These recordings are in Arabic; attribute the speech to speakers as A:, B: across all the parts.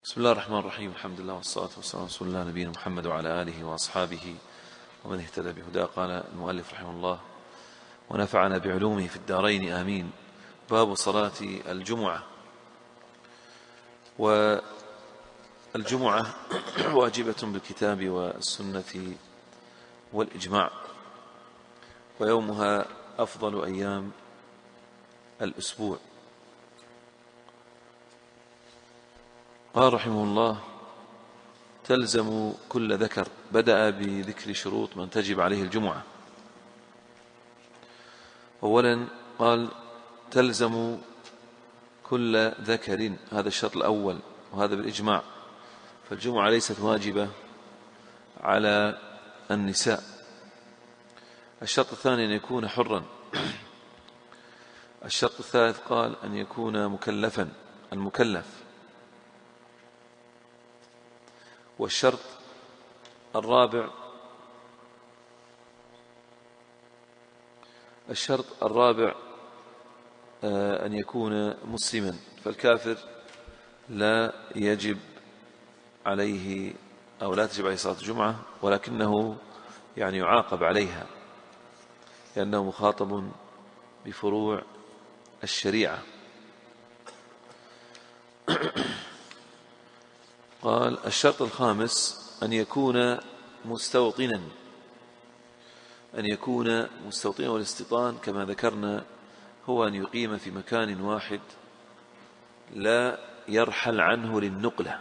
A: بسم الله الرحمن الرحيم. الحمد لله والصلاة والسلام على رسول الله نبينا محمد وعلى آله وأصحابه ومن اهتدى بهداه. قال المؤلف رحمه الله: ونفعنا بعلومه في الدارين آمين. باب صلاة الجمعة. والجمعة واجبة بالكتاب والسنة والإجماع، ويومها أفضل أيام الأسبوع. قال رحمه الله: تلزم كل ذكر. بدأ بذكر شروط من تجب عليه الجمعة. أولا قال: تلزم كل ذكر، هذا الشرط الأول، وهذا بالإجماع، فالجمعة ليست واجبة على النساء. الشرط الثاني أن يكون حرا. الشرط الثالث قال: أن يكون مكلفا، المكلف. والشرط الرابع أن يكون مسلما، فالكافر لا يجب عليه أو لا تجب عليه صلاة الجمعة، ولكنه يعني يعاقب عليها لأنه مخاطب بفروع الشريعة. قال: الشرط الخامس أن يكون مستوطنا. والاستيطان كما ذكرنا هو أن يقيم في مكان واحد لا يرحل عنه للنقلة.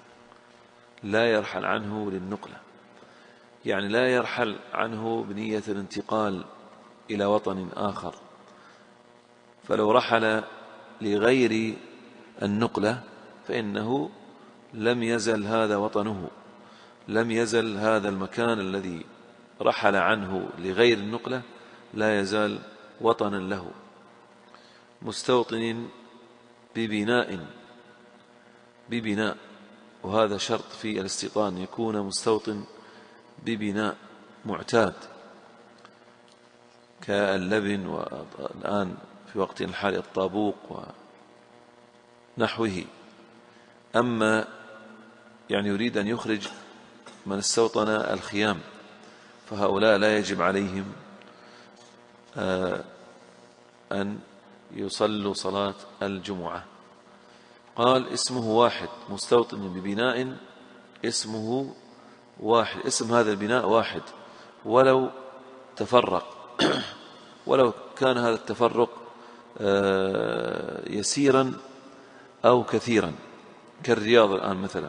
A: يعني لا يرحل عنه بنية الانتقال إلى وطن آخر، فلو رحل لغير النقلة فإنه لم يزل هذا وطنه، لم يزل هذا المكان الذي رحل عنه لغير النقلة لا يزال وطنا له. مستوطن ببناء، وهذا شرط في الاستيطان، يكون مستوطن ببناء معتاد كاللبن، والآن في وقت الحالي الطابوق ونحوه. أما يعني يريد أن يخرج من استوطن الخيام، فهؤلاء لا يجب عليهم أن يصلوا صلاة الجمعة. قال: اسمه واحد، مستوطن ببناء اسمه واحد، اسم هذا البناء واحد ولو تفرق ولو كان هذا التفرق يسيرا أو كثيرا، كالرياض الآن مثلا.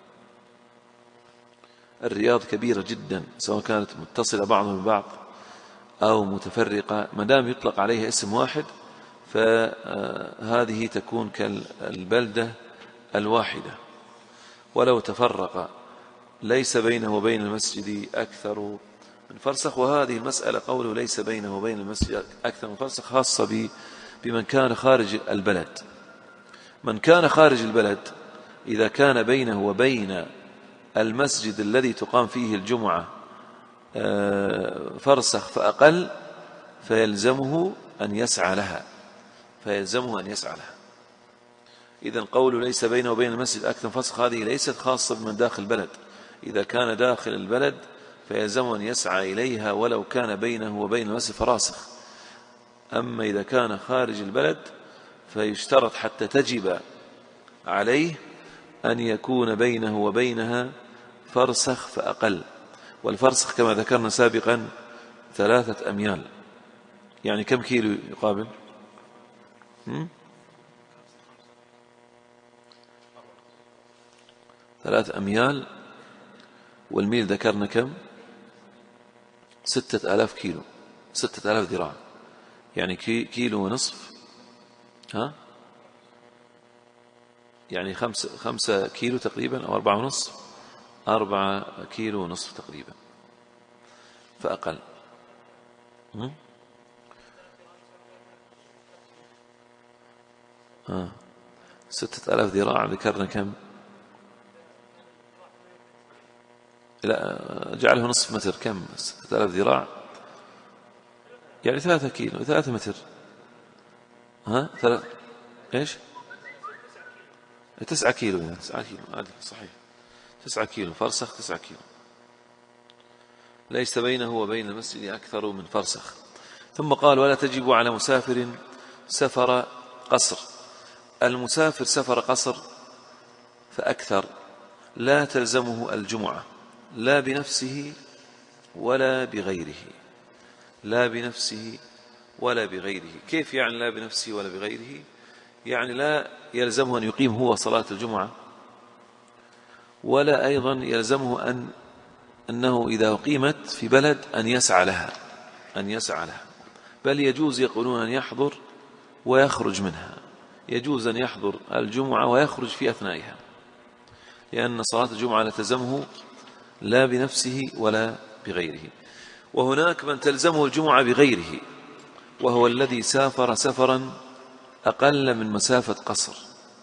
A: الرياض كبيرة جدا، سواء كانت متصلة بعضها ببعض أو متفرقة، ما دام يطلق عليها اسم واحد فهذه تكون كالبلدة الواحدة. ولو تفرق ليس بينه وبين المسجد أكثر من فرسخ. وهذه المسألة قوله ليس بينه وبين المسجد أكثر من فرسخ خاصة بمن كان خارج البلد. من كان خارج البلد إذا كان بينه وبين المسجد الذي تقام فيه الجمعة فرسخ فأقل فيلزمه أن يسعى لها. إذن قوله ليس بينه وبين المسجد أكثر من فرسخ هذه ليست خاصة بمن داخل البلد. إذا كان داخل البلد فيلزمه أن يسعى إليها ولو كان بينه وبين المسجد فراسخ. أما إذا كان خارج البلد فيشترط حتى تجب عليه أن يكون بينه وبينها فرسخ فأقل. والفرسخ كما ذكرنا سابقا 3 أميال. يعني كم كيلو يقابل؟ 3 أميال، والميل ذكرنا كم؟ 6000 كيلو، 6000 ذراع، يعني كيلو ونصف. يعني 5 كيلو تقريبا، أو 4.5، 4 كيلو ونصف تقريبا فأقل. 6000 ذراع ذكرنا كم؟ لا، جعله نصف متر. كم 6000 ذراع؟ يعني 3 كيلو، 3 متر. 3 إيش؟ 9 كيلو يعني 9 كيلو عادي صحيح 9 كيلو فرسخ 9 كيلو ليس بينه وبين المسجد أكثر من فرسخ. ثم قال ولا تجب على مسافر سفر قصر. المسافر سفر قصر فأكثر لا تلزمه الجمعة لا بنفسه ولا بغيره. لا بنفسه ولا بغيره. كيف يعني لا بنفسه ولا بغيره؟ يعني لا يلزمه أن يقيم هو صلاة الجمعة، ولا أيضا يلزمه أنه إذا أقيمت في بلد أن يسعى لها بل يجوز يقولون أن يحضر ويخرج منها. يجوز أن يحضر الجمعة ويخرج في أثنائها، لأن صلاة الجمعة لا تلزمه لا بنفسه ولا بغيره. وهناك من تلزمه الجمعة بغيره، وهو الذي سافر سفرا أقل من مسافة قصر،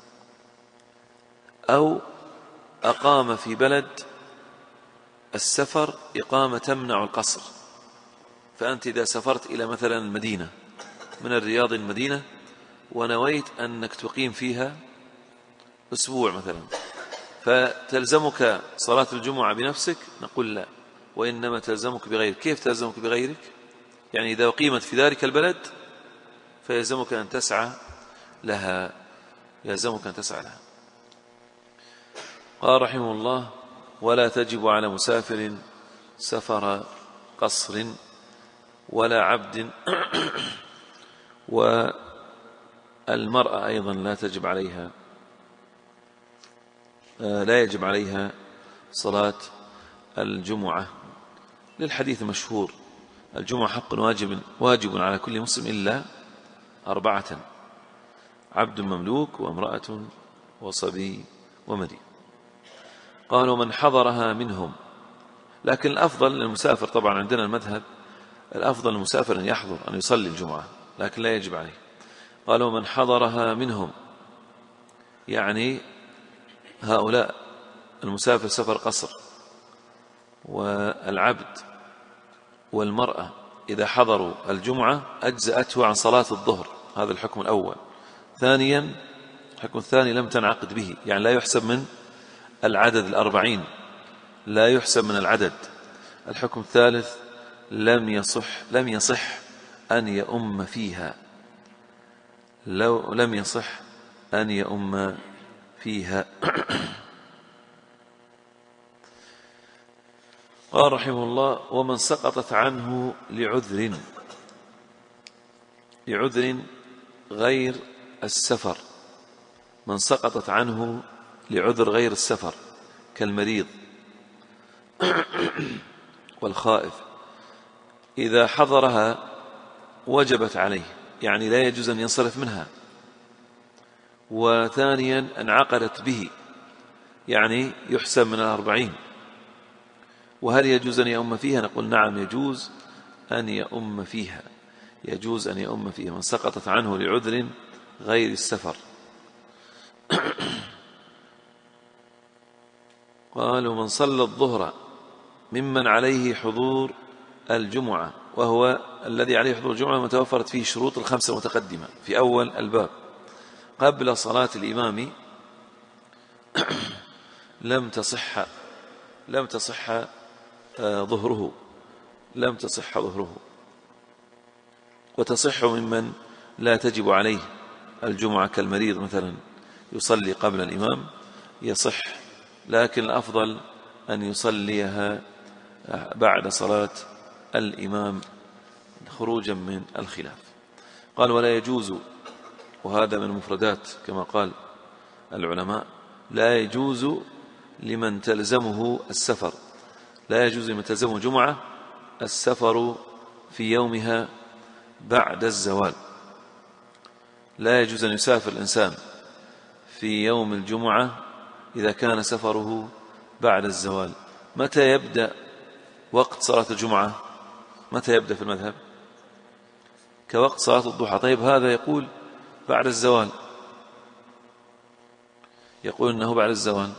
A: أو أقام في بلد السفر إقامة تمنع القصر. فأنت إذا سافرت إلى مثلا المدينة من الرياض المدينة ونويت أنك تقيم فيها أسبوع مثلا، فتلزمك صلاة الجمعة بنفسك؟ نقول لا، وإنما تلزمك بغيرك. كيف تلزمك بغيرك؟ يعني إذا أقيمت في ذلك البلد فيلزمك أن تسعى لها. قال رحمه الله ولا تجب على مسافر سفر قصر ولا عبد. والمرأة أيضا لا يجب عليها صلاة الجمعة، للحديث المشهور الجمعة حق واجب على كل مسلم إلا 4: عبد مملوك وامرأة وصبي ومريض. قالوا من حضرها منهم. لكن الأفضل للمسافر، طبعا عندنا المذهب الأفضل للمسافر أن يحضر أن يصلي الجمعة، لكن لا يجب عليه. قالوا من حضرها منهم، يعني هؤلاء المسافر سفر قصر والعبد والمرأة إذا حضروا الجمعة أجزأته عن صلاة الظهر. هذا الحكم الأول. ثانيا الحكم الثاني لم تنعقد به، يعني لا يحسب من العدد 40، لا يحسب من العدد. الحكم الثالث لم يصح أن يؤم فيها، لم يصح أن يؤم فيها. قال رحمه الله ومن سقطت عنه لعذر غير السفر. من سقطت عنه لعذر غير السفر كالمريض والخائف، إذا حضرها وجبت عليه، يعني لا يجوز أن ينصرف منها. وثانيا انعقدت به، يعني يحسب من 40. وهل يجوز أن يؤم فيها؟ نقول نعم يجوز أن يؤم فيها. من سقطت عنه لعذر غير السفر. قالوا من صلى الظهر ممن عليه حضور الجمعة، وهو الذي عليه حضور الجمعة متوفرت فيه شروط الخمسة المتقدمة في أول الباب، قبل صلاة الإمام لم تصح ظهره، وتصح ممن لا تجب عليه الجمعة كالمريض مثلا يصلي قبل الإمام يصح، لكن الأفضل أن يصليها بعد صلاة الإمام خروجا من الخلاف. قال ولا يجوز، وهذا من المفردات كما قال العلماء، لا يجوز لمن تلزمه السفر، لا يجوز لمن تلزمه جمعة السفر في يومها بعد الزوال. لا يجوز أن يسافر الإنسان في يوم الجمعة إذا كان سفره بعد الزوال. متى يبدأ وقت صلاة الجمعة؟ متى يبدأ في المذهب؟ كوقت صلاة الضحى. طيب هذا يقول بعد الزوال، يقول أنه بعد الزوال.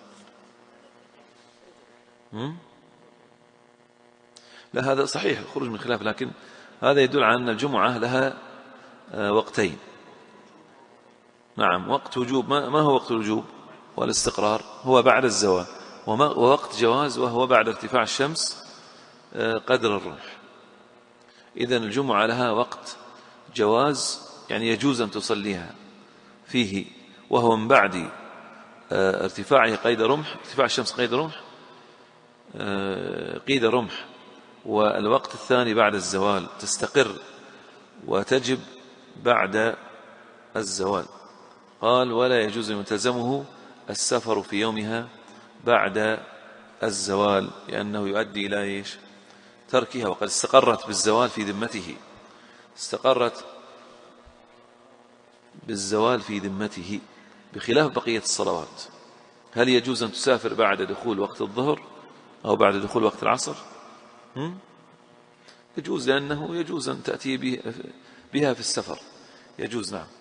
A: لا هذا صحيح الخروج من خلاف، لكن هذا يدل على أن الجمعة لها وقتين. نعم، وقت وجوب. ما هو وقت الوجوب والاستقرار؟ هو بعد الزوال. ووقت جواز وهو بعد ارتفاع الشمس قدر الرمح. إذن الجمعة لها وقت جواز، يعني يجوز أن تصليها فيه وهو من بعد ارتفاعه قيد رمح، ارتفاع الشمس قيد رمح، قيد رمح. والوقت الثاني بعد الزوال، تستقر وتجب بعد الزوال. قال: ولا يجوز من تلزمه السفر في يومها بعد الزوال، لأنه يؤدي إلى إيش؟ تركها، وقد استقرت بالزوال في ذمته، استقرت بالزوال في ذمته، بخلاف بقية الصلوات. هل يجوز أن تسافر بعد دخول وقت الظهر أو بعد دخول وقت العصر؟ يجوز، لأنه يجوز أن تأتي بها في السفر، يجوز. نعم.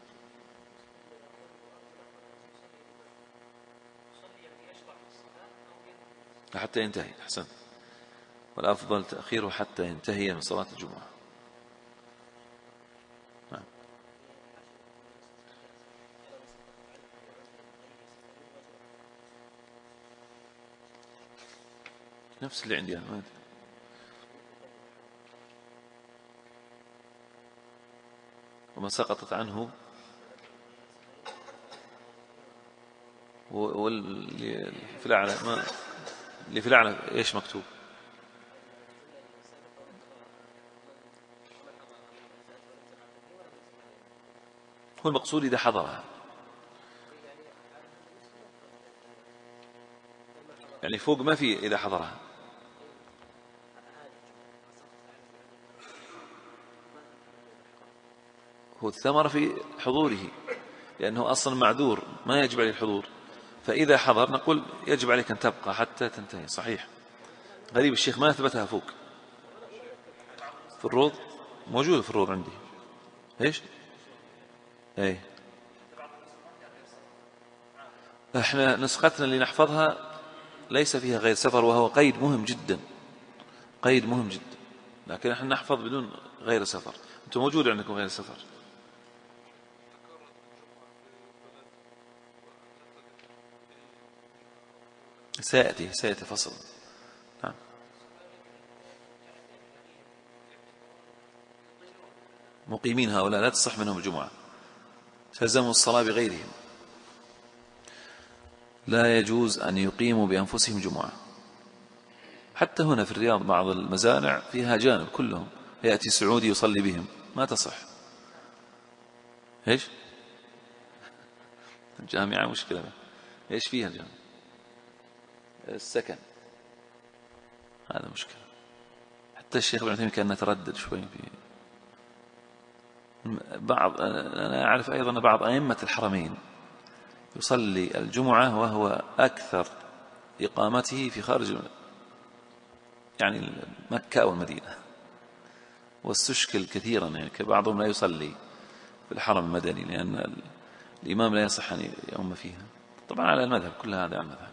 A: حتى ينتهي، أحسن، والأفضل تأخيره حتى ينتهي من صلاة الجمعة. نعم. نفس اللي عندي أنا. وما سقطت عنه، واللي في الأعلى، اللي في الأعلى إيش مكتوب؟ هو المقصود إذا حضرها، يعني فوق ما في إذا حضرها. هو الثمر في حضوره، لأنه أصلا معذور ما يجب عليه الحضور، فإذا حضر نقول يجب عليك أن تبقى حتى تنتهي. صحيح. غريب الشيخ ما أثبتها فوق في الروض، موجود في الروض عندي. إيش؟ أي، احنا نسختنا اللي نحفظها ليس فيها غير سفر، وهو قيد مهم جدا، قيد مهم جدا، لكن احنا نحفظ بدون غير سفر. انتم موجود عندكم غير سفر؟ سيأتي فصل. نعم. مقيمين هؤلاء لا تصح منهم الجمعة، تلزموا الصلاة بغيرهم، لا يجوز أن يقيموا بأنفسهم جمعة. حتى هنا في الرياض بعض المزارع فيها جانب كلهم، يأتي سعودي يصلي بهم، ما تصح. إيش؟ الجامعة مشكلة. إيش فيها الجامعة؟ السكن، هذا مشكلة. حتى الشيخ ابن عثيمين كان يتردد شوي في بعض. أنا أعرف أيضا بعض أئمة الحرمين يصلي الجمعة وهو أكثر إقامته في خارج يعني مكة أو المدينة، واستشكل كثيرا، يعني بعضهم لا يصلي في الحرم المدني لأن الإمام لا يصح أن يؤم فيها. طبعا على المذهب، كل هذا على المذهب.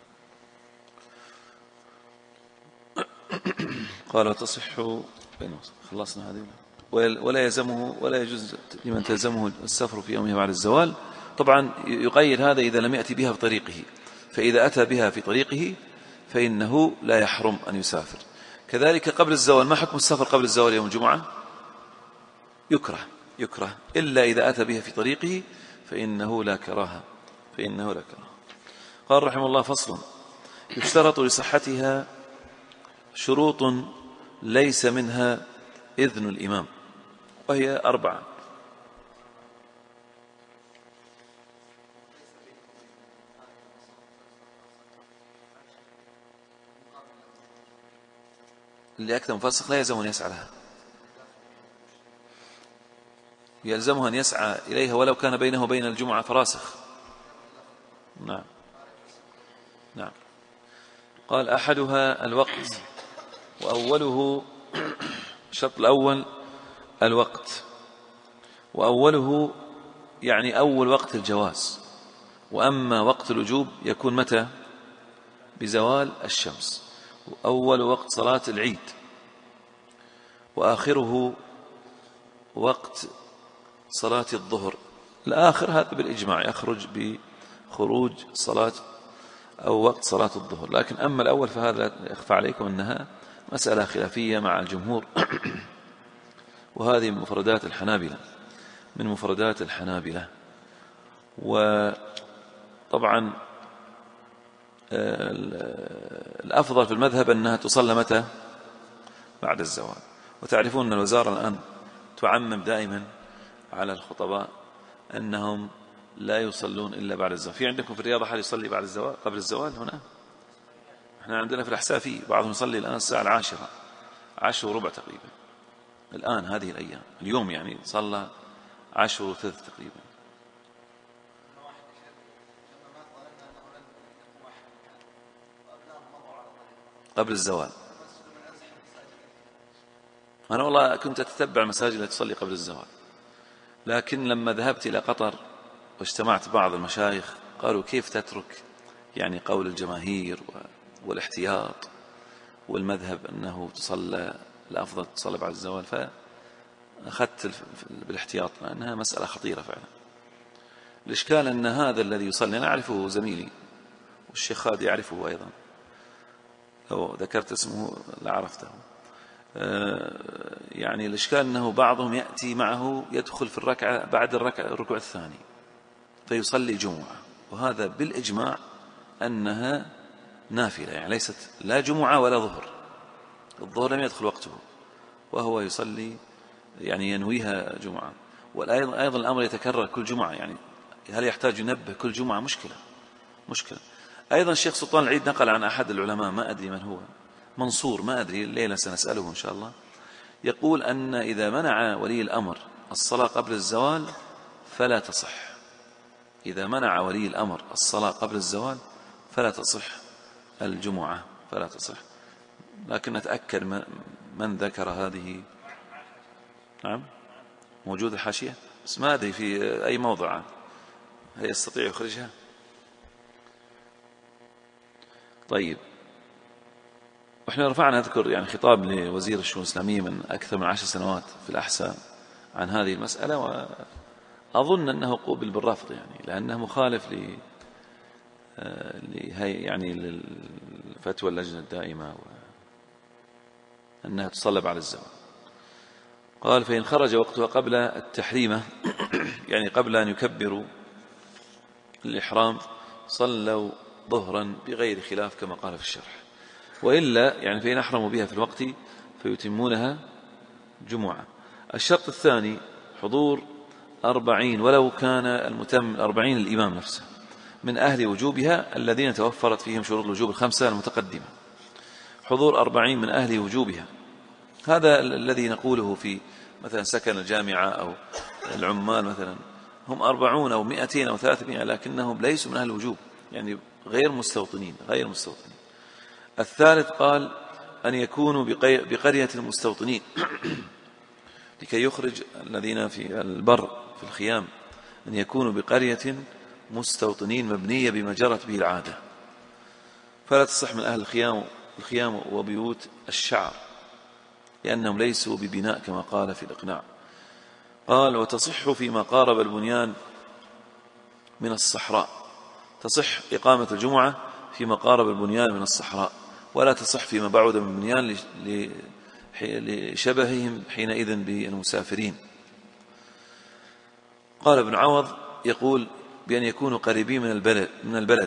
A: قال: وتصح، خلصنا هذه. ولا يجوز لمن تلزمه السفر في يومه بعد الزوال. طبعا يقيد هذا إذا لم يأتي بها في طريقه، فإذا أتى بها في طريقه فإنه لا يحرم أن يسافر. كذلك قبل الزوال، ما حكم السفر قبل الزوال يوم الجمعة؟ يكره إلا إذا أتى بها في طريقه فإنه لا كراهة. قال رحمه الله: فصل: يشترط لصحتها شروط ليس منها إذن الإمام، وهي 4. اللي أكثر مفسخ لا يلزمه أن يسعى لها، يلزمه أن يسعى إليها ولو كان بينه وبين الجمعة فراسخ. نعم. قال: أحدها الوقت، وأوله، الشرط الأول الوقت، وأوله يعني أول وقت الجواز. وأما وقت الوجوب يكون متى؟ بزوال الشمس. أول وقت صلاة العيد، وآخره وقت صلاة الظهر الآخر هذا بالإجماع يخرج بخروج صلاة أو وقت صلاة الظهر. لكن أما الأول فهذا يخفى عليكم أنها مسألة خلافية مع الجمهور وهذه من مفردات الحنابلة، من مفردات الحنابلة. وطبعا الأفضل في المذهب أنها تصلى متى؟ بعد الزوال. وتعرفون أن الوزارة الآن تعمم دائما على الخطباء أنهم لا يصلون إلا بعد الزوال. في عندكم في الرياضة حال يصلي بعد الزوال قبل الزوال؟ هنا احنا عندنا في الأحساء في بعضهم يصلي الآن الساعة 10:10:15 تقريبا الآن هذه الأيام. اليوم يعني صلى 10:03 تقريبا. قبل الزوال. أنا والله كنت أتتبع المساجد التي تصلي قبل الزوال، لكن لما ذهبت إلى قطر واجتمعت بعض المشايخ قالوا كيف تترك يعني قول الجماهير والاحتياط والمذهب أنه تصلى الأفضل تصلى بعد الزوال، فأخذت بالاحتياط لأنها مسألة خطيرة فعلا. الإشكال أن هذا الذي يصلي أنا أعرفه زميلي والشيخ خالد يعرفه أيضا، لو ذكرت اسمه لعرفته. يعني الإشكال أنه بعضهم يأتي معه يدخل في الركعة بعد الركوع الثاني فيصلي جمعة، وهذا بالإجماع أنها نافلة، يعني ليست لا جمعة ولا ظهر. الظهر لم يدخل وقته وهو يصلي يعني ينويها جمعة. وأيضا الأمر يتكرر كل جمعة، يعني هل يحتاج ينبه كل جمعة؟ مشكلة. أيضا الشيخ سلطان العيد نقل عن أحد العلماء ما أدري من هو، منصور ما أدري، الليلة سنسأله إن شاء الله، يقول أن إذا منع ولي الأمر الصلاة قبل الزوال فلا تصح. إذا منع ولي الأمر الصلاة قبل الزوال فلا تصح الجمعة، فلا تصح. لكن نتأكد من ذكر هذه. نعم موجود الحاشية بس ما أدري في أي موضع، هل يستطيع يخرجها؟ طيب، وإحنا رفعنا أذكر يعني خطاب لوزير الشؤون الإسلامية من أكثر من 10 سنوات في الأحساء عن هذه المسألة، وأظن أنه قوبل بالرفض يعني لأنه مخالف يعني للفتوى اللجنة الدائمة أنها تصلى بعد الزوال. قال فإن خرج وقتها قبل التحريمة يعني قبل أن يكبروا الإحرام صلوا ظهرا بغير خلاف كما قال في الشرح، وإلا يعني فإن أحرموا بها في الوقت فيتمونها جمعة. الشرط الثاني حضور 40 ولو كان المتم 40 الإمام نفسه من أهل وجوبها الذين توفرت فيهم شروط الوجوب الخمسة المتقدمة. حضور 40 من أهل وجوبها، هذا الذي نقوله في مثلا سكن الجامعة أو العمال مثلا، هم 40 أو 200 أو 300 لكنهم ليسوا من أهل الوجوب، يعني غير مستوطنين. الثالث قال أن يكونوا بقرية المستوطنين لكي يخرج الذين في البر في الخيام، أن يكونوا بقرية مستوطنين مبنية بما جرت به العادة، فلا تصح من أهل الخيام وبيوت الشعر لأنهم ليسوا ببناء كما قال في الإقناع. قال وتصح فيما قارب البنيان من الصحراء، تصح إقامة الجمعة فيما قارب البنيان من الصحراء، ولا تصح فيما بعد من البنيان لشبههم حينئذ بالمسافرين. قال ابن عوض يقول بأن يكونوا قريبين من البلد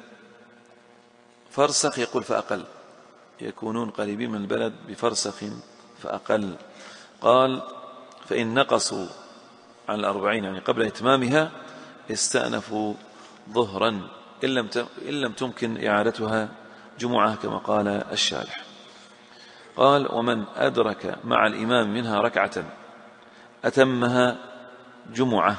A: فرسخ، يقول فأقل، يكونون قريبين من البلد بفرسخ فأقل. قال فإن نقصوا عن 40 يعني قبل إتمامها استأنفوا ظهرا إن لم تمكن إعادتها جمعة كما قال الشارح. قال ومن أدرك مع الإمام منها ركعة أتمها جمعة،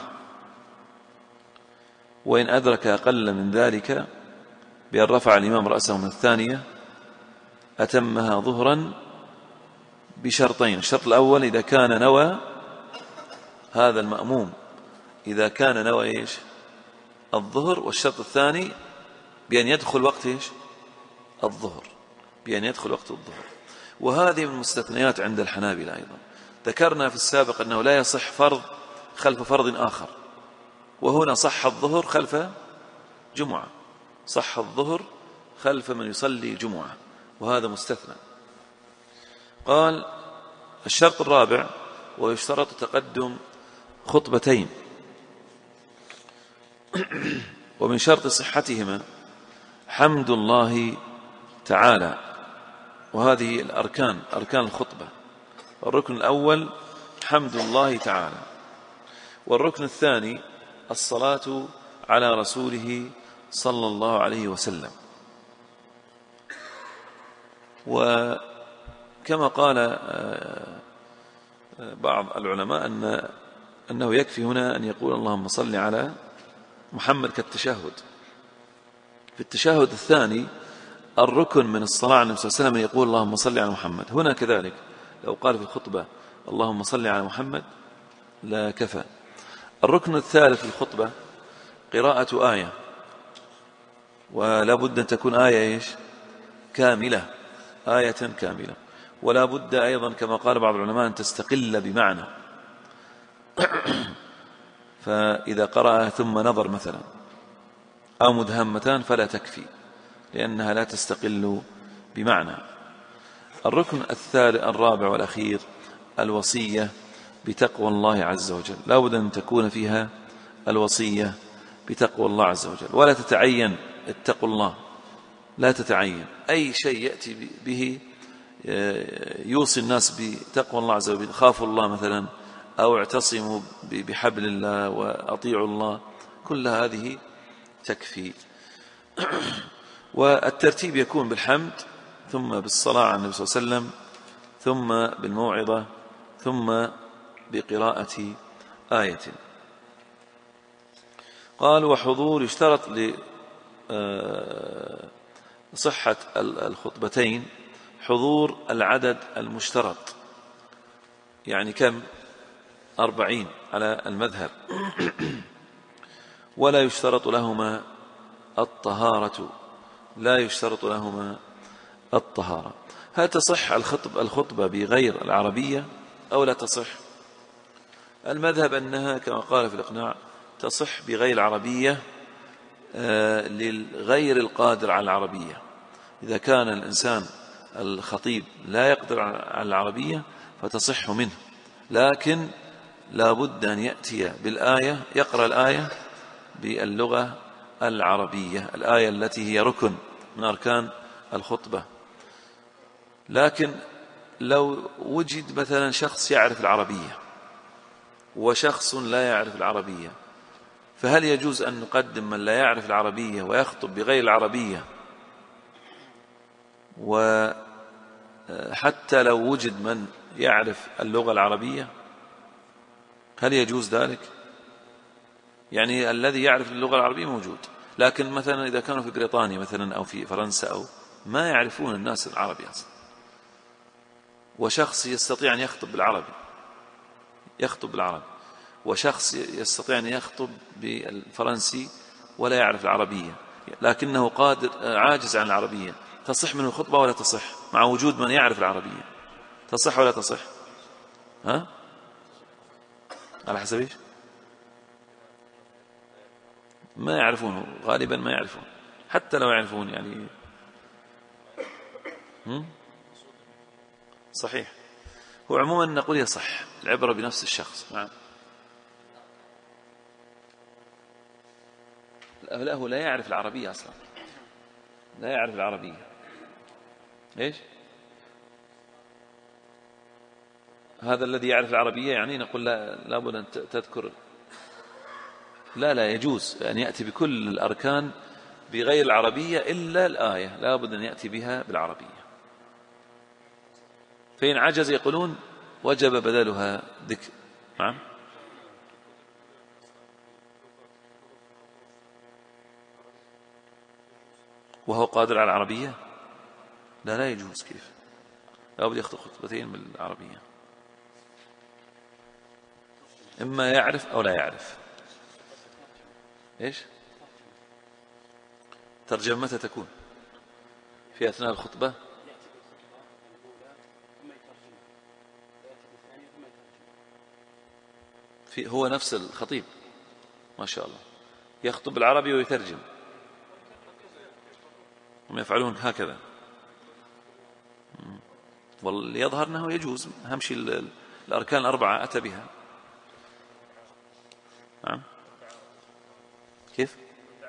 A: وإن أدرك أقل من ذلك بأن رفع الإمام رأسه من الثانية أتمها ظهرا بشرطين. الشرط الأول إذا كان نوى هذا المأموم إذا كان نوى إيش الظهر، والشرط الثاني بأن يدخل وقت إيش الظهر، بأن يدخل وقت الظهر. وهذه من المستثنيات عند الحنابلة أيضا. ذكرنا في السابق أنه لا يصح فرض خلف فرض آخر، وهنا صح الظهر خلف جمعة، صح الظهر خلف من يصلي جمعة، وهذا مستثنى. قال الشرط الرابع: ويشترط تقدم خطبتين، ومن شرط صحتهما حمد الله تعالى. وهذه الأركان، أركان الخطبة. الركن الأول حمد الله تعالى، والركن الثاني الصلاة على رسوله صلى الله عليه وسلم. وكما قال بعض العلماء أنه يكفي هنا أن يقول اللهم صل على محمد كالتشهد. في التشهد الثاني الركن من الصلاة على النبي صلى الله عليه وسلم يقول اللهم صل على محمد. هنا كذلك لو قال في الخطبة اللهم صل على محمد لا كفى. الركن الثالث في الخطبة قراءة آية، ولا بد أن تكون آية كاملة، آية كاملة. ولا بد أيضا كما قال بعض العلماء أن تستقل بمعنى، فإذا قرأ ثم نظر مثلا أو مدهمتان فلا تكفي، لأنها لا تستقل بمعنى. الركن الرابع والأخير الوصية بتقوى الله عز وجل. لا بد أن تكون فيها الوصية بتقوى الله عز وجل، ولا تتعين اتقوا الله، لا تتعين أي شيء يأتي به يوصي الناس بتقوى الله عز وجل، خافوا الله مثلا، أو اعتصموا بحبل الله وأطيعوا الله، كل هذه تكفي. والترتيب يكون بالحمد، ثم بالصلاة على النبي صلى الله عليه وسلم، ثم بالموعظة، ثم بقراءة آية. قال وحضور يشترط لصحة الخطبتين حضور العدد المشترط، يعني كم؟ 40 على المذهب. ولا يشترط لهما الطهارة، لا يشترط لهما الطهارة. هل تصح الخطبة بغير العربية أو لا تصح؟ المذهب أنها كما قال في الإقناع تصح بغير العربية للغير القادر على العربية. إذا كان الإنسان الخطيب لا يقدر على العربية فتصح منه، لكن لا بد أن يأتي بالآية، يقرأ الآية باللغة العربية، الآية التي هي ركن من أركان الخطبة. لكن لو وجد مثلا شخص يعرف العربية وشخص لا يعرف العربية، فهل يجوز أن نقدم من لا يعرف العربية ويخطب بغير العربية، وحتى لو وجد من يعرف اللغة العربية؟ هل يجوز ذلك؟ يعني الذي يعرف اللغة العربية موجود، لكن مثلا إذا كانوا في بريطانيا مثلا أو في فرنسا أو ما يعرفون الناس العربي أصلا، وشخص يستطيع أن يخطب بالعربي، يخطب بالعربي، وشخص يستطيع أن يخطب بالفرنسي ولا يعرف العربية، لكنه قادر عاجز عن العربية، تصح منه الخطبة ولا تصح مع وجود من يعرف العربية؟ تصح ولا تصح؟ ها؟ على حسب إيش؟ ما يعرفونه غالبا، ما يعرفون، حتى لو يعرفون يعني. صحيح. هو عموما نقول يصح، العبرة بنفس الشخص. نعم. لا هو لا يعرف العربية أصلا، لا يعرف العربية. إيش هذا الذي يعرف العربية؟ يعني نقول لا بد أن تذكر، لا يجوز أن يأتي بكل الأركان بغير العربية إلا الآية، لا بد أن يأتي بها بالعربية. فإن عجز يقولون وجب بدلها ذكر. نعم. وهو قادر على العربية؟ لا يجوز. كيف؟ لا بد يخطب خطبتين بالعربية، إما يعرف أو لا يعرف. إيش ترجمة متى تكون؟ في أثناء الخطبة؟ هو نفس الخطيب ما شاء الله، يخطب بالعربي ويترجم، هم يفعلون هكذا. واليظهر أنه يجوز، أهم شيء الأركان الأربعة أتى بها. نعم. كيف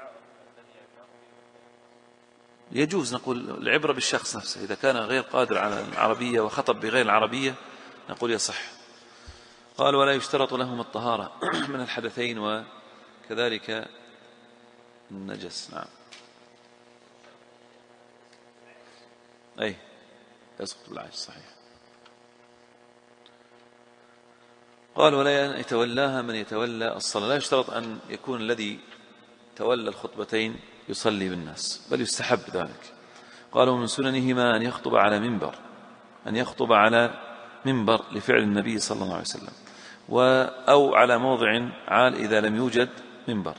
A: يجوز؟ نقول العبرة بالشخص نفسه، إذا كان غير قادر على العربية وخطب بغير العربية نقول يصح. قال ولا يشترط لهم الطهارة من الحدثين وكذلك النجس. نعم. أي يسقط بالعجز، صحيح. قال ولا يتولاها من يتولى الصلاة، لا يشترط أن يكون الذي تولى الخطبتين يصلي بالناس، بل يستحب ذلك. قالوا من سننهما أن يخطب على منبر، أن يخطب على منبر لفعل النبي صلى الله عليه وسلم، أو على موضع عال إذا لم يوجد منبر.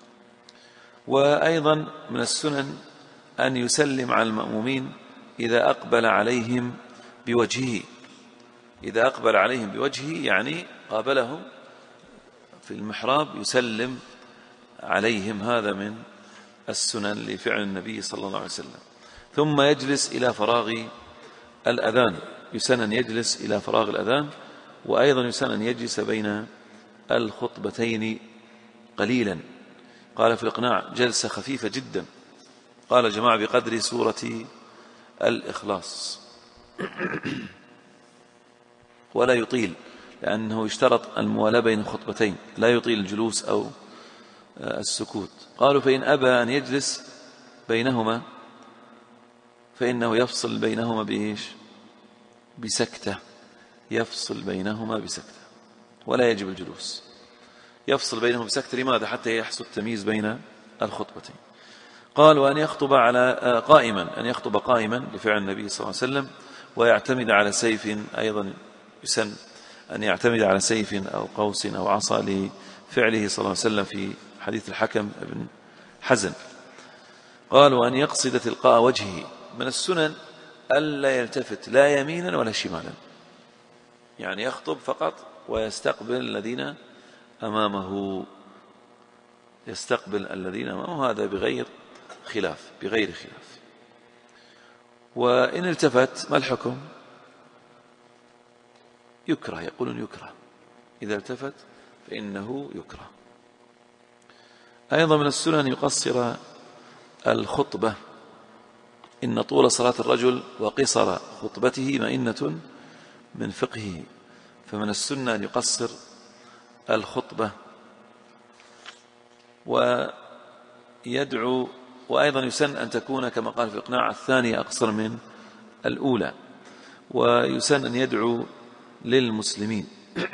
A: وأيضا من السنن أن يسلم على المأمومين إذا أقبل عليهم بوجهه، إذا أقبل عليهم بوجهه يعني قابلهم في المحراب يسلم عليهم، هذا من السنن لفعل النبي صلى الله عليه وسلم. ثم يجلس إلى فراغ الأذان، يسن أن يجلس إلى فراغ الأذان، وأيضا يسن أن يجلس بين الخطبتين قليلا. قال في الإقناع جلسة خفيفة جدا، قال جماعة بقدر سورة الإخلاص، ولا يطيل، لأنه يشترط الموالاة بين الخطبتين، لا يطيل الجلوس أو السكوت. قالوا فإن أبى أن يجلس بينهما فإنه يفصل بينهما بإيش؟ بسكتة، يفصل بينهما بسكتة، ولا يجب الجلوس، يفصل بينهما بسكتة. لماذا؟ حتى يحصل التمييز بين الخطبتين. قال وأن يخطب على قائما، أن يخطب قائما لفعل النبي صلى الله عليه وسلم، ويعتمد على سيف، أيضا يسن أن يعتمد على سيف أو قوس أو عصا لفعله صلى الله عليه وسلم في حديث الحكم بن حزن. قال وأن يقصد تلقاء وجهه، من السنن ألا يلتفت لا يمينا ولا شمالا، يعني يخطب فقط ويستقبل الذين أمامه، يستقبل الذين أمامه، هذا بغير خلاف، بغير خلاف. وإن التفت ما الحكم؟ يكره، يقولون يكره، إذا التفت فإنه يكره. أيضا من السنن أن يقصر الخطبة، إن طول صلاة الرجل وقصر خطبته مئنة من فقهه، فمن السنة أن يقصر الخطبة ويدعو. وأيضا يسن أن تكون كما قال في الإقناع الثانية أقصر من الأولى، ويسن أن يدعو للمسلمين.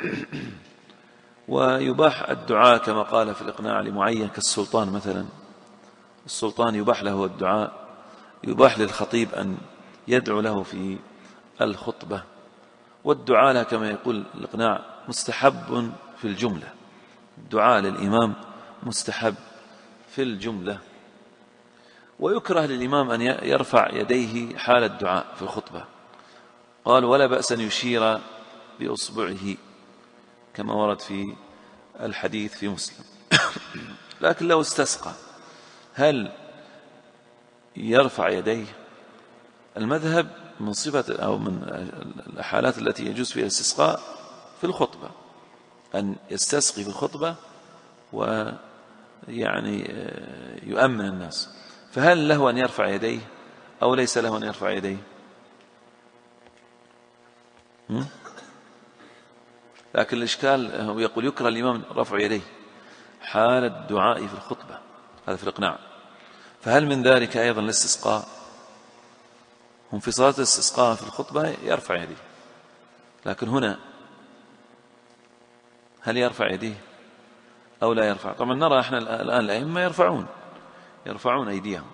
A: ويباح الدعاء كما قال في الإقناع لمعين كالسلطان مثلا، السلطان يباح له الدعاء، يباح للخطيب أن يدعو له في الخطبة. والدعاء له كما يقول الإقناع مستحب في الجملة، الدعاء للإمام مستحب في الجملة. ويكره للإمام أن يرفع يديه حال الدعاء في الخطبة، قال ولا بأس أن يشير بأصبعه كما ورد في الحديث في مسلم. لكن لو استسقى هل يرفع يديه؟ المذهب من صفة أو من الحالات التي يجوز فيها الاستسقاء في الخطبة، أن يستسقي في الخطبة ويعني يؤمن الناس، فهل له أن يرفع يديه أو ليس له أن يرفع يديه؟ لكن الإشكال هو يقول يكره الإمام رفع يديه حال الدعاء في الخطبة، هذا في الإقناع. فهل من ذلك أيضا الاستسقاء؟ هم في صلاة الاستسقاء في الخطبة يرفع يديه، لكن هنا هل يرفع يديه أو لا يرفع؟ طبعا نرى احنا الآن الأئمة يرفعون أيديهم،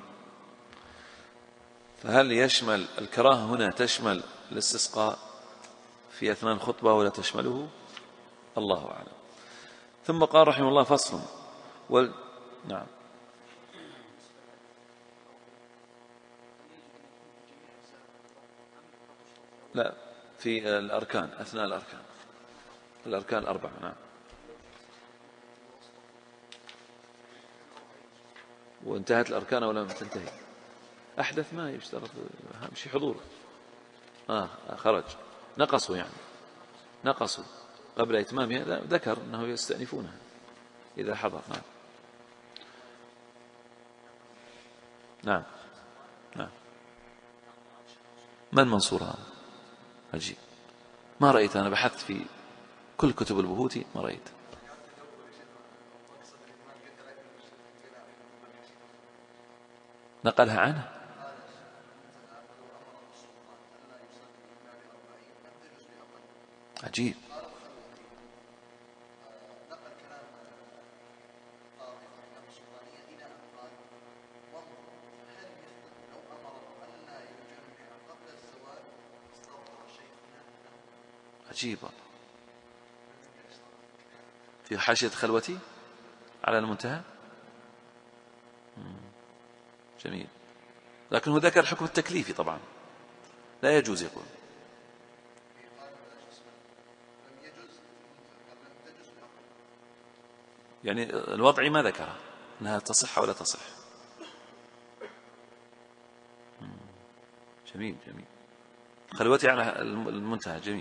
A: فهل يشمل الكراهة هنا تشمل الاستسقاء في أثناء الخطبة ولا تشمله؟ الله أعلم. ثم قال رحمه الله فصل نعم. لا، في الأركان، أثناء الأركان الأربعة. نعم. وانتهت الأركان أو لم تنتهي. أحدث ما يشترط، أهم شيء حضوره. خرج، نقصوا يعني، نقصوا قبل إتمامها، ذكر أنه يستأنفونها إذا حضر. نعم نعم نعم. ما المنصور هذا؟ عجيب، ما رأيت. أنا بحثت في كل كتب البهوتي ما رأيت. نقلها عنه. عجيب. عجيب. في حاشية خلوتي على المنتهى. جميل. لكنه ذكر الحكم التكليفي طبعا، لا يجوز يقول. يعني الوضعي ما ذكره أنها تصح ولا تصح. جميل جميل. خلوتي على المنتهى. جميل.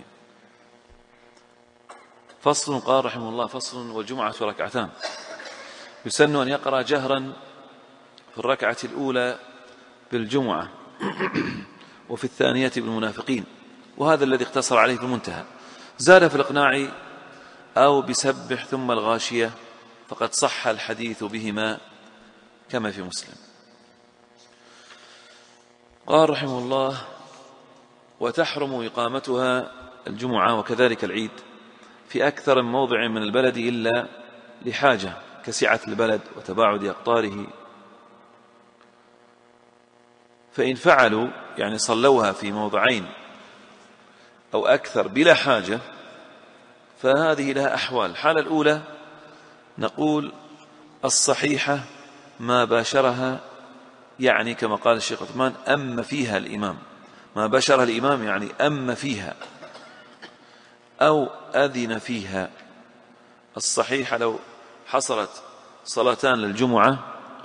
A: فصل. قال رحمه الله: فصل. والجمعة ركعتان، يسن أن يقرأ جهرا في الركعة الأولى بالجمعة وفي الثانية بالمنافقين، وهذا الذي اقتصر عليه في المنتهى. زاد في الإقناع أو بسبح ثم الغاشية، فقد صح الحديث بهما كما في مسلم. قال رحمه الله: وتحرم إقامتها الجمعة وكذلك العيد في أكثر من موضع من البلد إلا لحاجة كسعة البلد وتباعد أقطاره، فإن فعلوا يعني صلوها في موضعين أو أكثر بلا حاجة فهذه لها أحوال. الحالة الأولى نقول الصحيحة ما باشرها، يعني كما قال الشيخ عثمان: أم فيها الإمام. ما باشرها الإمام يعني أم فيها أو أذن فيها. الصحيحة لو حصلت صلاتان للجمعة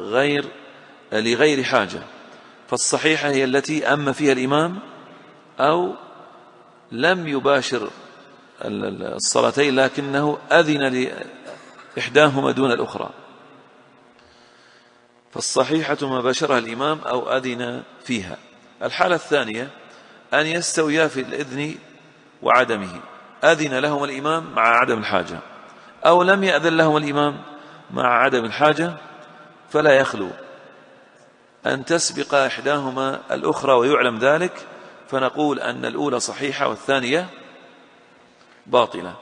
A: لغير حاجة، فالصحيحة هي التي أم فيها الإمام أو لم يباشر الصلاتين لكنه أذن لإحداهما دون الأخرى. فالصحيحة ما باشرها الإمام أو أذن فيها. الحالة الثانية أن يستويا في الإذن وعدمه، أذن لهم الإمام مع عدم الحاجة أو لم يأذن لهم الإمام مع عدم الحاجة، فلا يخلو أن تسبق إحداهما الأخرى ويعلم ذلك، فنقول أن الأولى صحيحة والثانية باطلة.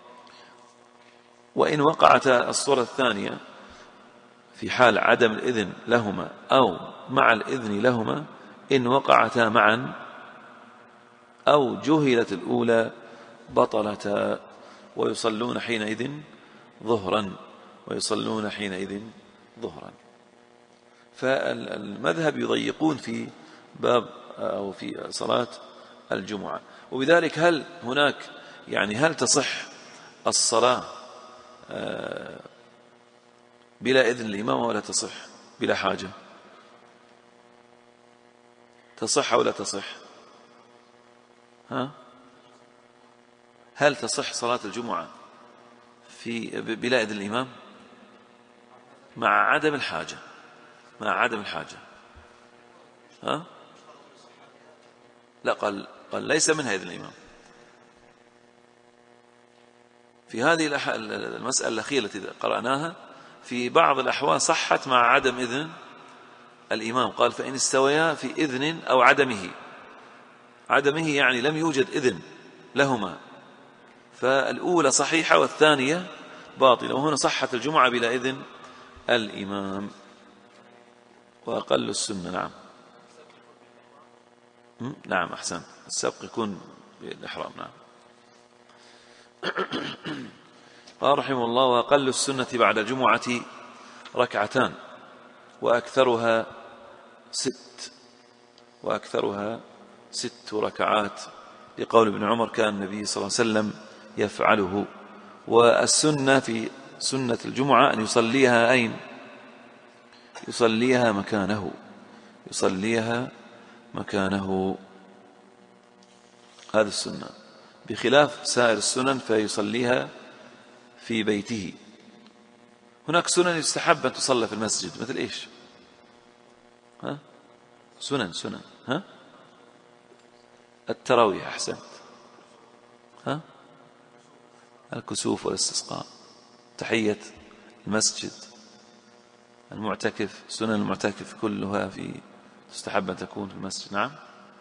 A: وإن وقعت الصورة الثانية في حال عدم الإذن لهما أو مع الإذن لهما، إن وقعتا معا أو جهلت الأولى بطلتا، ويصلون حينئذ ظهرا فالمذهب يضيقون في باب أو في صلاة الجمعة. وبذلك هل هناك يعني هل تصح الصلاة بلا إذن الإمام ولا تصح بلا حاجة؟ تصح ولا تصح؟ هل تصح صلاة الجمعة بلا إذن الإمام مع عدم الحاجة؟ لا، قال ليس منها إذن الإمام. في هذه المسألة الأخيرة التي قرأناها في بعض الأحوال صحت مع عدم إذن الإمام. قال: فإن استويا في إذن أو عدمه يعني لم يوجد إذن لهما، فالأولى صحيحة والثانية باطلة. وهنا صحت الجمعة بلا إذن الإمام. وأقل السنة. نعم نعم أحسن، السبق يكون بالإحرام. نعم. قال رحمه الله: وأقل السنة بعد الجمعة ركعتان وأكثرها 6 ركعات، لقول ابن عمر: كان النبي صلى الله عليه وسلم يفعله. والسنة في سنة الجمعة أن يصليها أين؟ يصليها مكانه، يصليها مكانه. هذا السنة، بخلاف سائر السنن فيصليها في بيته. هناك سنن يستحب أن تصلى في المسجد، مثل إيش؟ سنن التراويح، أحسنت. الكسوف والاستسقاء، تحية المسجد، المعتكف، سنن المعتكف كلها تستحب أن تكون في المسجد. نعم،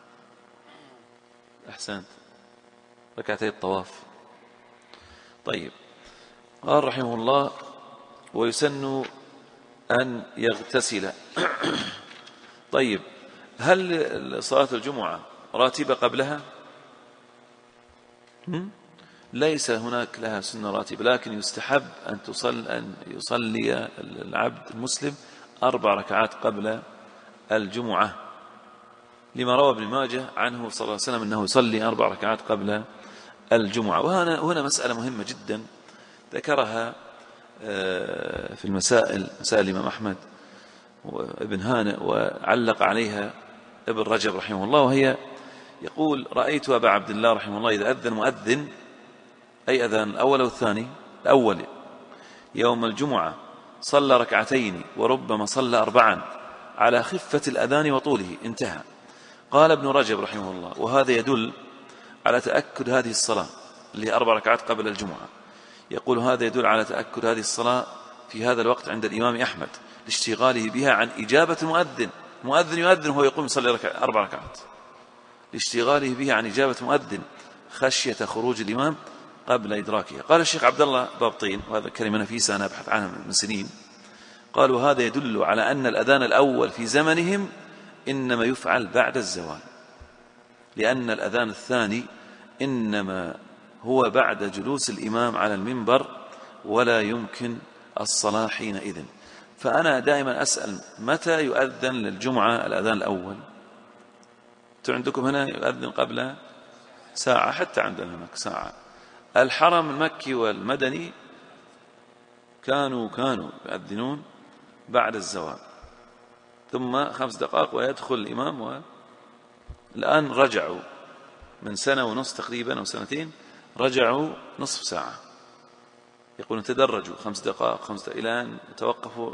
A: أحسنت، ركعتي الطواف. طيب، قال رحمه الله: ويسن أن يغتسل. طيب، هل صلاة الجمعة راتبة قبلها؟ ليس هناك لها سنة راتبة، لكن يستحب أن يصلي العبد المسلم 4 ركعات قبل الجمعة، لما روى ابن ماجه عنه صلى الله عليه وسلم أنه يصلي 4 ركعات قبل الجمعة. وهنا مسألة مهمة جدا ذكرها في مسائل الإمام أحمد وابن هانئ، وعلق عليها ابن رجب رحمه الله، وهي يقول: رأيت أبا عبد الله رحمه الله إذا أذن مؤذن، أي أذان الأول والثاني، الأول يوم الجمعة، صلى 2 ركعتين وربما صلى 4 على خفة الأذان وطوله، انتهى. قال ابن رجب رحمه الله: وهذا يدل على تأكد هذه الصلاة اللي هي 4 ركعات قبل الجمعة. يقول: هذا يدل على تأكد هذه الصلاة في هذا الوقت عند الإمام أحمد لاشتغاله بها عن إجابة المؤذن. مؤذن يؤذن وهو يقوم يصلي 4 ركعات، لاشتغاله بها عن إجابة مؤذن خشية خروج الإمام قبل إدراكها. قال الشيخ عبد الله بابطين، وهذا كلمة نفيسة أنا أبحث عنها من سنين، قال: وهذا يدل على أن الأذان الأول في زمنهم إنما يفعل بعد الزوال، لأن الأذان الثاني إنما هو بعد جلوس الإمام على المنبر، ولا يمكن الصلاة حينئذ. فأنا دائما أسأل: متى يؤذن للجمعة الأذان الأول؟ عندكم هنا يؤذن قبل ساعة، حتى عندنا هناك ساعة. الحرم المكي والمدني كانوا يؤذنون بعد الزوال، ثم 5 دقائق ويدخل الإمام. والآن رجعوا من 1.5 سنة تقريبا أو 2 رجعوا نصف ساعة، يقولون تدرجوا 5 دقائق 5 إلى أن توقفوا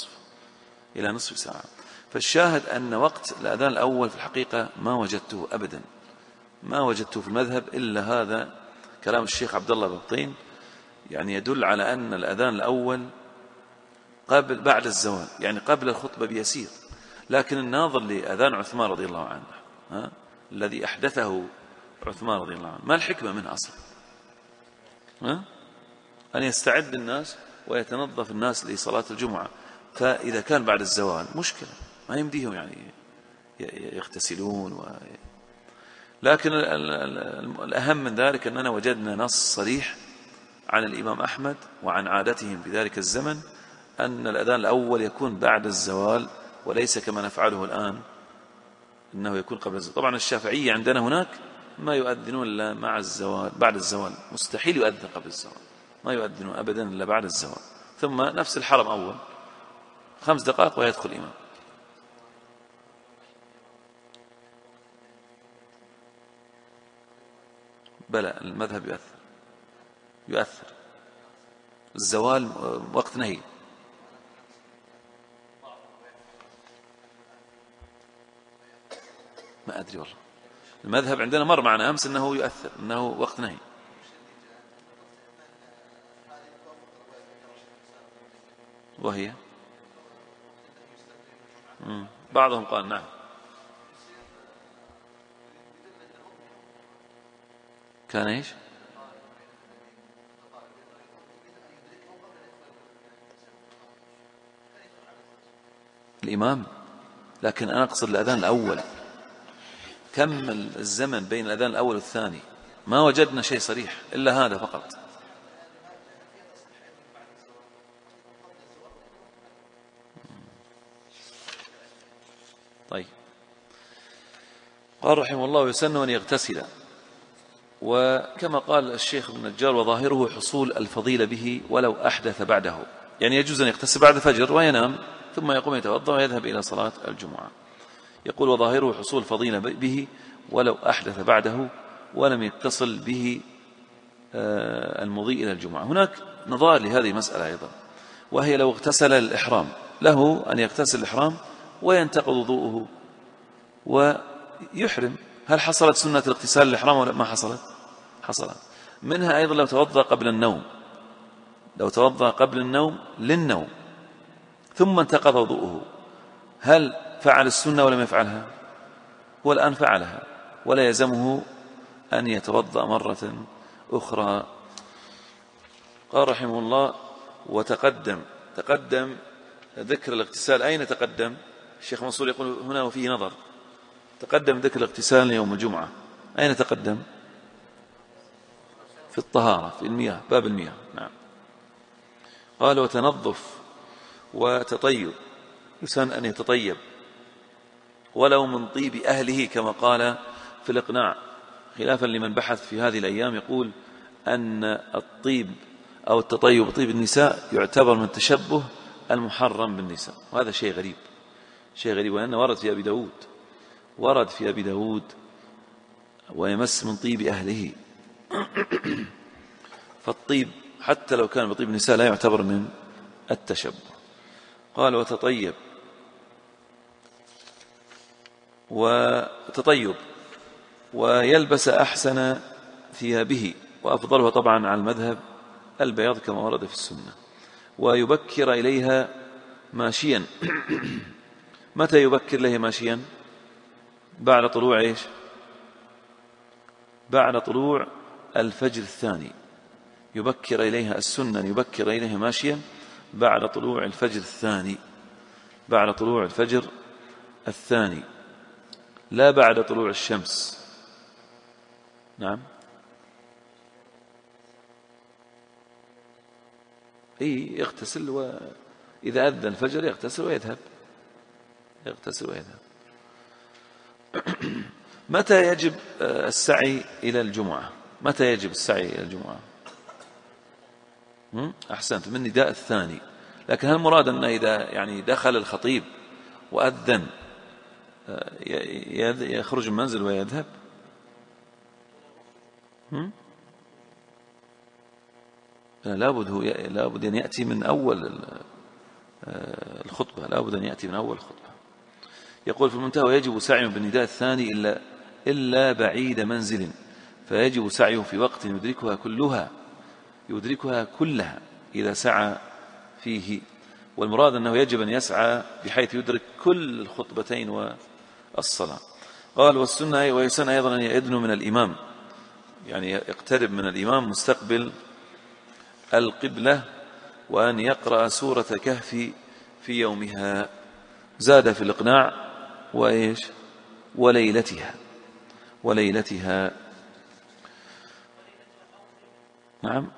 A: إلى نصف ساعة. فالشاهد أن وقت الأذان الأول في الحقيقة ما وجدته أبدا، ما وجدته في المذهب إلا هذا كلام الشيخ عبد الله بابطين، يعني يدل على أن الأذان الأول بعد الزوال، يعني قبل الخطبة بيسير. لكن الناظر لأذان عثمان رضي الله عنه، الذي أحدثه عثمان رضي الله عنه، ما الحكمة منه أصلا؟ أن يستعد الناس ويتنظف الناس لصلاة الجمعة، فإذا كان بعد الزوال مشكلة، ما يمديهم يعني يغتسلون لكن الأهم من ذلك أننا وجدنا نص صريح عن الإمام أحمد وعن عادتهم في ذلك الزمن أن الأذان الأول يكون بعد الزوال، وليس كما نفعله الآن أنه يكون قبل الزوال. طبعا الشافعية عندنا هناك ما يؤذنون إلا مع الزوال، بعد الزوال مستحيل يؤذن قبل الزوال، ما يؤذنون أبدا إلا بعد الزوال. ثم نفس الحرم أول 5 دقائق ويدخل الإمام. بلى، المذهب يؤثر. الزوال وقت نهي. ما أدري والله، المذهب عندنا مر معنا أمس أنه يؤثر، أنه وقت نهي. وهي بعضهم قال نعم. كان إيش؟ الإمام، لكن أنا أقصد الأذان الأول، كم الزمن بين الأذان الأول والثاني؟ ما وجدنا شيء صريح إلا هذا فقط. طيب، قال رحمه الله: يسن أن يغتسل، وكما قال الشيخ ابن النجار: وظاهره حصول الفضيلة به ولو أحدث بعده، يعني يجوز أن يغتسل بعد الفجر وينام ثم يقوم يتوضأ ويذهب إلى صلاة الجمعة. يقول وظاهره حصول فضيلة به ولو أحدث بعده ولم يتصل به المضي إلى الجمعة. هناك نظائر لهذه المسألة أيضا، وهي لو اغتسل الإحرام له أن يغتسل الإحرام وينتقض وضوءه ويحرم. هل حصلت سنة الاغتسال الإحرام ولا ما حصلت؟ حصلت. منها أيضا لو توضأ قبل النوم، لو توضأ قبل النوم للنوم ثم انتقض وضوءه، هل فعل السنة ولم يفعلها؟ هو الآن فعلها ولا يلزمه أن يتوضأ مرة أخرى. قال رحمه الله وتقدم ذكر الاغتسال. أين تقدم؟ الشيخ منصور يقول هنا وفيه نظر. تقدم ذكر الاغتسال يوم الجمعة، أين تقدم؟ في الطهارة، في المياه، باب المياه. نعم. قال وتنظف وتطيب، يسن أن يتطيب ولو من طيب أهله كما قال في الإقناع، خلافا لمن بحث في هذه الأيام يقول أن الطيب أو التطيب بطيب النساء يعتبر من تشبه المحرم بالنساء، وهذا شيء غريب، شيء غريب، وأنه ورد في أبي داود ويمس من طيب أهله. فالطيب حتى لو كان بطيب النساء لا يعتبر من التشبه. قال وتطيب ويلبس أحسن ثيابه، وأفضلها طبعا على المذهب البياض كما ورد في السنة، ويبكر إليها ماشيا. متى يبكر إليها ماشيا؟ بعد طلوع إيش؟ بعد طلوع الفجر الثاني. يبكر إليها السنة، يبكر إليها ماشيا بعد طلوع الفجر الثاني، بعد طلوع الفجر الثاني، لا بعد طلوع الشمس. نعم. يغتسل، وإذا أذن الفجر يغتسل ويذهب. متى يجب السعي إلى الجمعة؟ متى يجب السعي إلى الجمعة؟ أحسنت، من نداء الثاني. لكن هل مراد أن إذا يعني دخل الخطيب وأذن يخرج من المنزل ويذهب؟ لابد أن يأتي من أول الخطبة، لابد أن يأتي من أول الخطبة. يقول في المنتهى ويجب سعيه بالنداء الثاني إلا بعيد منزل، فيجب سعيه في وقت يدركها كلها إذا سعى فيه. والمراد أنه يجب أن يسعى بحيث يدرك كل الخطبتين والصلاة. قال والسنة ويسن أيضا أن يأذن من الإمام، يعني يقترب من الإمام مستقبل القبلة، وأن يقرأ سورة كهف في يومها. زاد في الإقناع وإيش؟ وليلتها. نعم.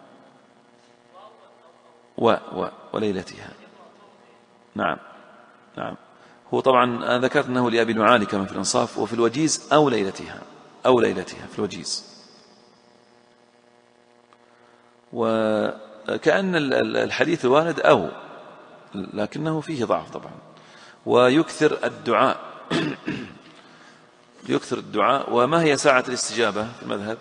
A: وليلتها. نعم. هو طبعا ذكرت أنه لأبي نعالي كما في الإنصاف، وفي الوجيز أو ليلتها في الوجيز. وكأن الحديث الوارد أو، لكنه فيه ضعف طبعا. ويكثر الدعاء. وما هي ساعة الاستجابة في المذهب؟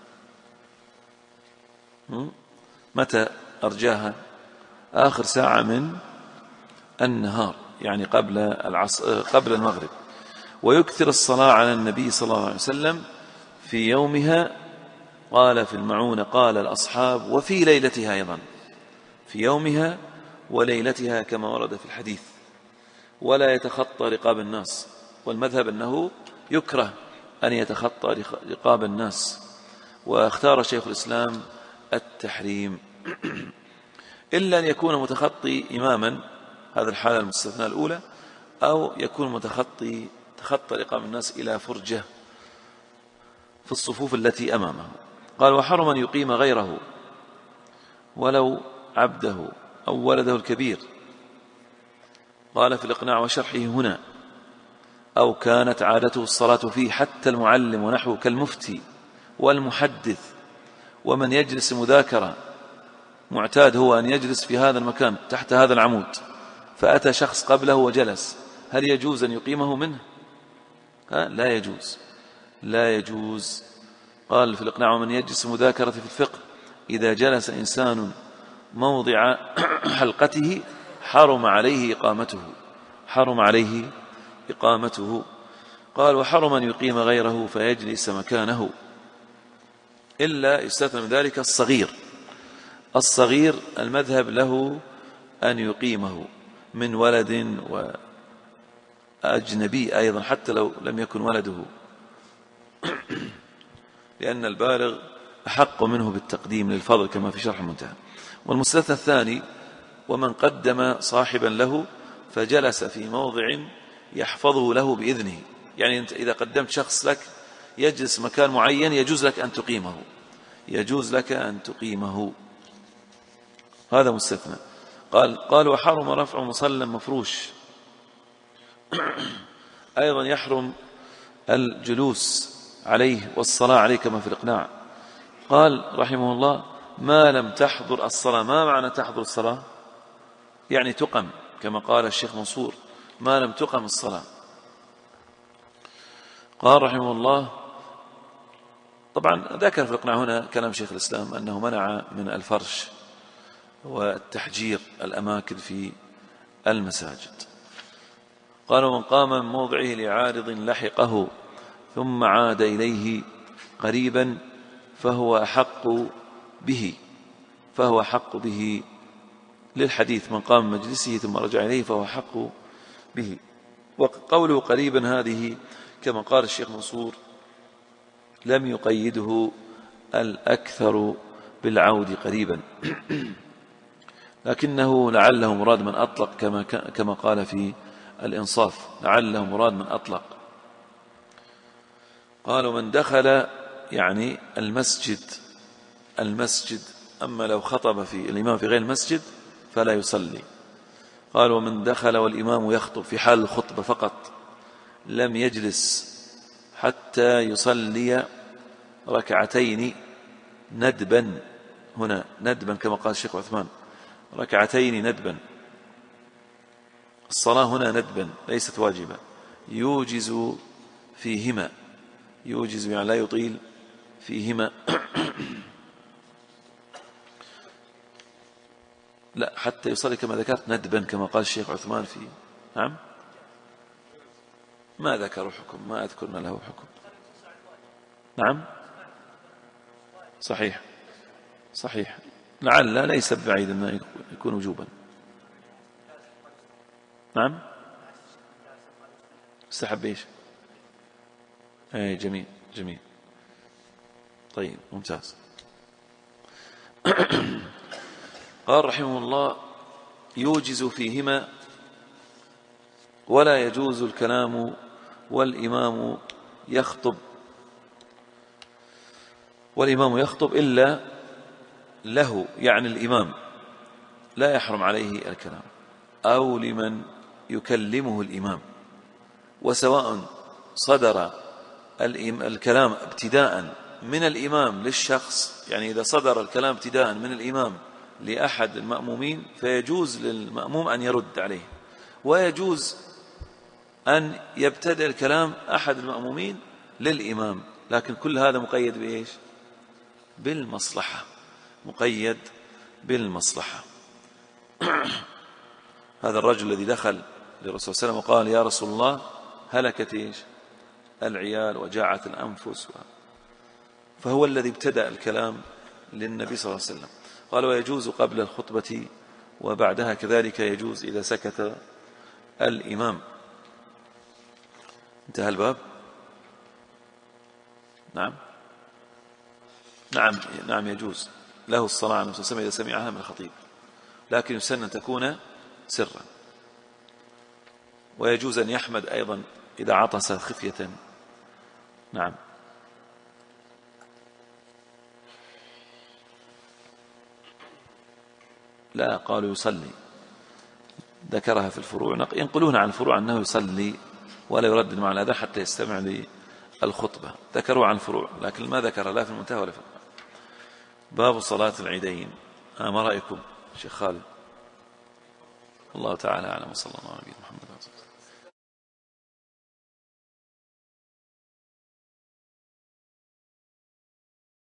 A: متى أرجاها؟ آخر ساعة من النهار، يعني قبل المغرب. ويكثر الصلاة على النبي صلى الله عليه وسلم في يومها. قال في المعونة قال الأصحاب وفي ليلتها أيضا، في يومها وليلتها كما ورد في الحديث. ولا يتخطى رقاب الناس، والمذهب أنه يكره أن يتخطى رقاب الناس، واختار شيخ الإسلام التحريم، إلا أن يكون متخطي إماما، هذا الحالة المستثنى الأولى، أو يكون تخطى رقاب الناس إلى فرجة في الصفوف التي أمامه. قال وحرم أن يقيم غيره ولو عبده أو ولده الكبير. قال في الإقناع وشرحه هنا أو كانت عادته الصلاة فيه، حتى المعلم ونحوه كالمفتي والمحدث ومن يجلس مذاكرة، معتاد هو أن يجلس في هذا المكان تحت هذا العمود فأتى شخص قبله وجلس، هل يجوز أن يقيمه منه؟ لا يجوز، لا يجوز. قال في الإقناع: ومن يجلس مذاكرة في الفقه إذا جلس إنسان موضع حلقته حرم عليه إقامته، حرم عليه إقامته. قال: وحرم أن يقيم غيره فيجلس مكانه، إلا يستثنى من ذلك الصغير. الصغير المذهب له أن يقيمه من ولد وأجنبي أيضا حتى لو لم يكن ولده، لأن البالغ أحق منه بالتقديم للفضل كما في شرح المنتهى. والمستثنى الثاني: ومن قدم صاحبا له فجلس في موضع يحفظه له بإذنه، يعني أنت إذا قدمت شخص لك يجلس مكان معين يجوز لك أن تقيمه، يجوز لك أن تقيمه، هذا مستثنى. قال: وحرم رفع مصلى مفروش، أيضا يحرم الجلوس عليه والصلاة عليه كما في الإقناع. قال رحمه الله: ما لم تحضر الصلاة. ما معنى تحضر الصلاة؟ يعني تقم، كما قال الشيخ منصور: ما لم تقم الصلاة. قال رحمه الله، طبعا ذكر في الإقناع هنا كلام شيخ الإسلام أنه منع من الفرش والتحجير الأماكن في المساجد. قال: ومن قام من موضعه لعارض لحقه ثم عاد إليه قريبا فهو أحق به، فهو أحق به للحديث: من قام من مجلسه ثم رجع إليه فهو أحق به. وقوله قريبا هذه كما قال الشيخ منصور لم يقيده الأكثر بالعود قريبا، لكنه لعله مراد من أطلق كما قال في الإنصاف، لعله مراد من أطلق. قالوا: من دخل يعني المسجد، أما لو خطب في الإمام في غير المسجد فلا يصلي. قال: ومن دخل والإمام يخطب في حال الخطبة فقط لم يجلس حتى يصلي ركعتين ندبا، هنا ندبا كما قال الشيخ عثمان، ركعتين ندبا، الصلاة هنا ندبا ليست واجبة، يوجز فيهما، يوجز يعني لا يطيل فيهما لا، حتى يصلي كما ذكرت ندبا كما قال الشيخ عثمان في نعم، ما ذكروا حكم، ما أذكرنا له حكم. نعم صحيح، صحيح، لعل ليس بعيد أن يكون وجوبا. نعم استحب ايش؟ اي جميل جميل، طيب ممتاز. قال رحمه الله: يوجز فيهما ولا يجوز الكلام والإمام يخطب إلا له، يعني الإمام لا يحرم عليه الكلام أو لمن يكلمه الإمام، وسواء صدر الكلام ابتداء من الإمام للشخص، يعني إذا صدر الكلام ابتداء من الإمام لأحد المأمومين فيجوز للمأموم أن يرد عليه، ويجوز أن يبتدئ الكلام أحد المأمومين للإمام، لكن كل هذا مقيد بإيش؟ بالمصلحة، مقيد بالمصلحة. هذا الرجل الذي دخل للرسول صلى الله عليه وسلم وقال: يا رسول الله هلكت إيش؟ العيال وجاعت الأنفس، فهو الذي ابتدأ الكلام للنبي صلى الله عليه وسلم. قال: ويجوز قبل الخطبة وبعدها كذلك يجوز إذا سكت الإمام. انتهى الباب. نعم نعم نعم، يجوز له الصلاة على النبي صلى الله عليه وسلم إذا سمعها من الخطيب، لكن يسن أن تكون سرا، ويجوز أن يحمد أيضا إذا عطس خفية. نعم لا، قالوا يصلي، ذكرها في الفروع، ينقلون عن الفروع أنه يصلي ولا يردد مع الأذان حتى يستمع للخطبة، ذكروا عن الفروع لكن ما ذكر لا في المنتهى ولا في الفروع. باب صلاة العيدين، ما رأيكم شيخ خالد؟ الله تعالى أعلم، وصلى الله على نبينا محمد.